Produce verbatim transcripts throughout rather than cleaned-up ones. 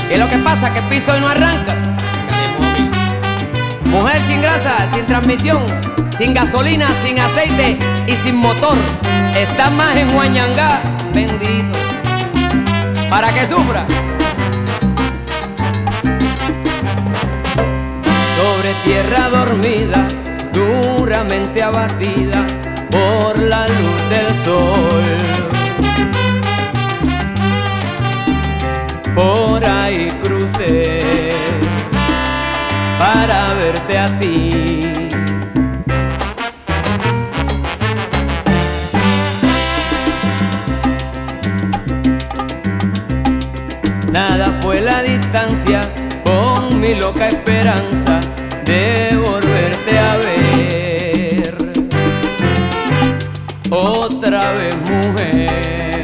¿Qué es lo que pasa? Que el piso hoy no arranca. Mujer sin grasa, sin transmisión, sin gasolina, sin aceite y sin motor. Está más en Huañangá, bendito, para que sufra. Sobre tierra dormida, duramente abatida por la luz del sol. Por ahí crucé para verte a ti. Nada fue la distancia con mi loca esperanza de volverte a ver. Otra vez, mujer,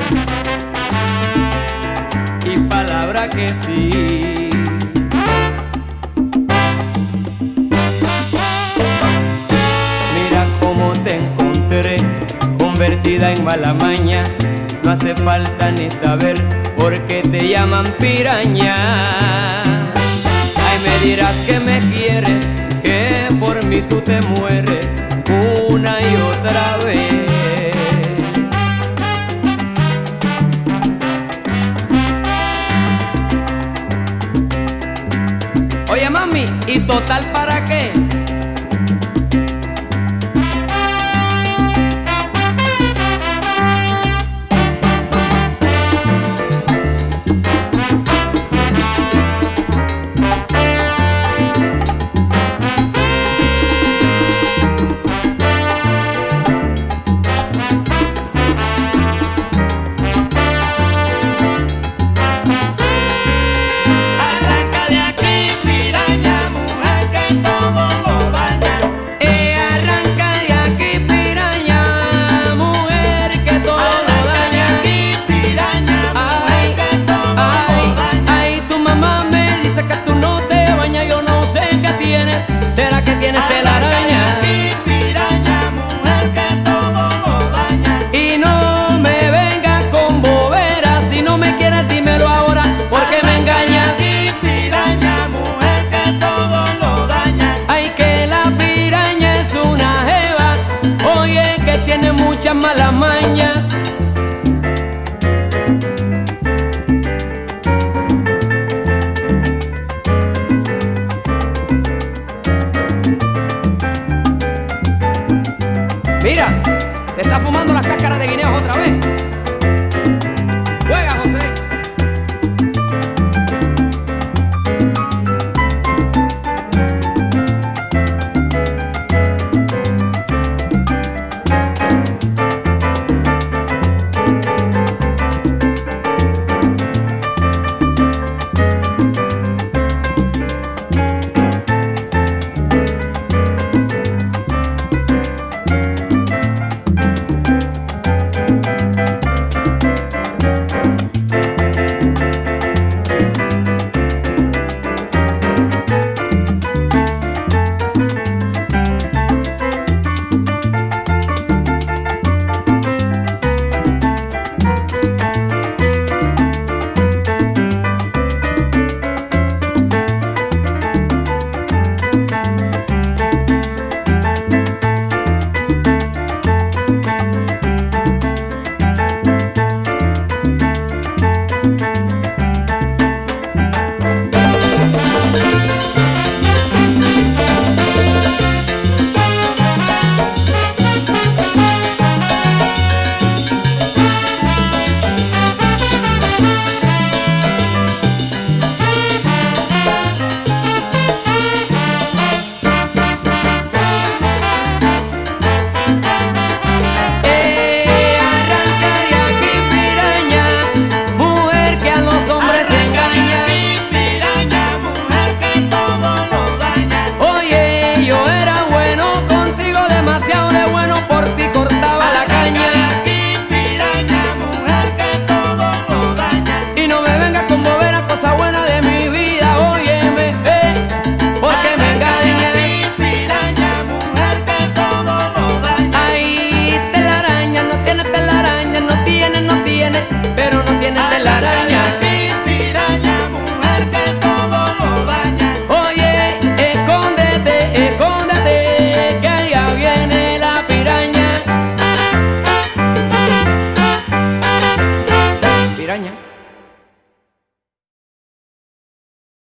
y palabra que sí. Mira cómo te encontré, convertida en mala maña. No hace falta ni saber por qué te llaman piraña. Ay, me dirás que me quieres, que por mí tú te mueres una y otra vez. Oye, mami, ¿y total para qué? Arranca de aquí, piraña, mujer, que todo caña.